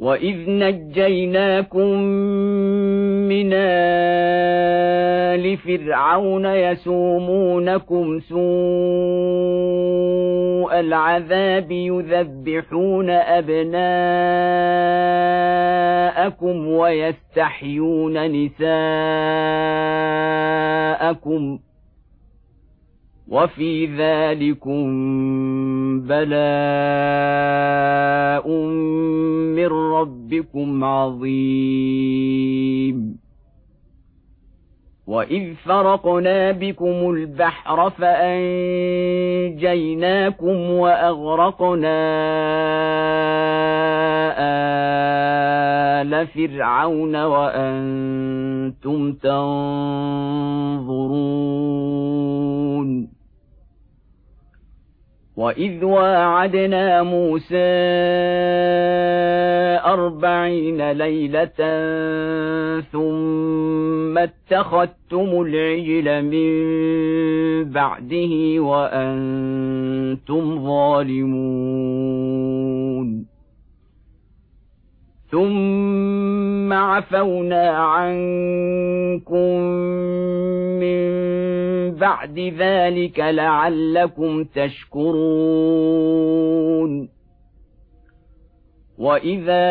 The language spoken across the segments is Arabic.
وإذ نجيناكم من آل فرعون يسومونكم سوء العذاب يذبحون أبناءكم ويستحيون نساءكم وفي ذلكم بلاء من ربكم عظيم وإذ فرقنا بكم البحر فأنجيناكم وأغرقنا آل فرعون وأنتم تنظرون وإذ واعدنا موسى 40 ليلة ثم اتخذتم العجل من بعده وأنتم ظالمون ثم عفونا عنكم من بعد ذلك لعلكم تشكرون وإذا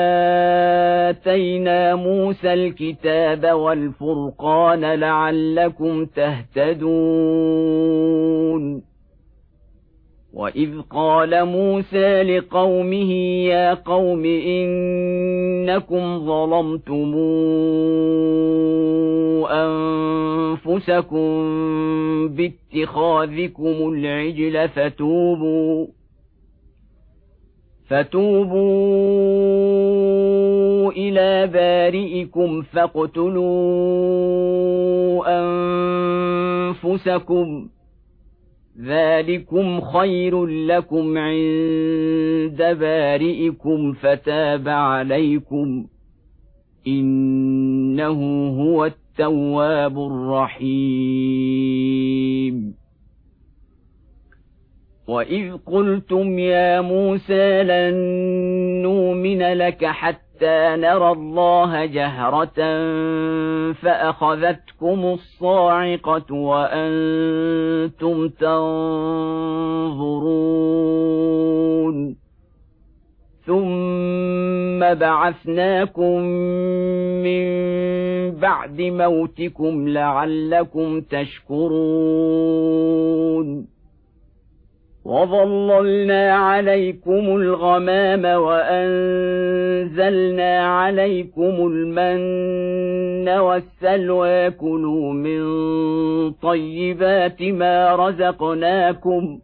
آتينا موسى الكتاب والفرقان لعلكم تهتدون وإذ قال موسى لقومه يا قوم إنكم ظلمتم أنفسكم باتخاذكم العجل فتوبوا إلى بارئكم فاقتلوا أنفسكم ذلكم خير لكم عند بارئكم فتاب عليكم إنه هو التواب الرحيم وإذ قلتم يا موسى لن نؤمن لك حتى نرى الله جهرة فأخذتكم الصاعقة وأنتم تنظرون ثم بعثناكم من بعد موتكم لعلكم تشكرون وظللنا عليكم الغمام وأنزلنا عليكم المن والسلوى كلوا من طيبات ما رزقناكم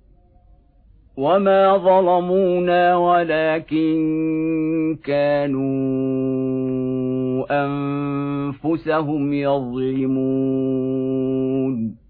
وما ظلمونا ولكن كانوا أنفسهم يظلمون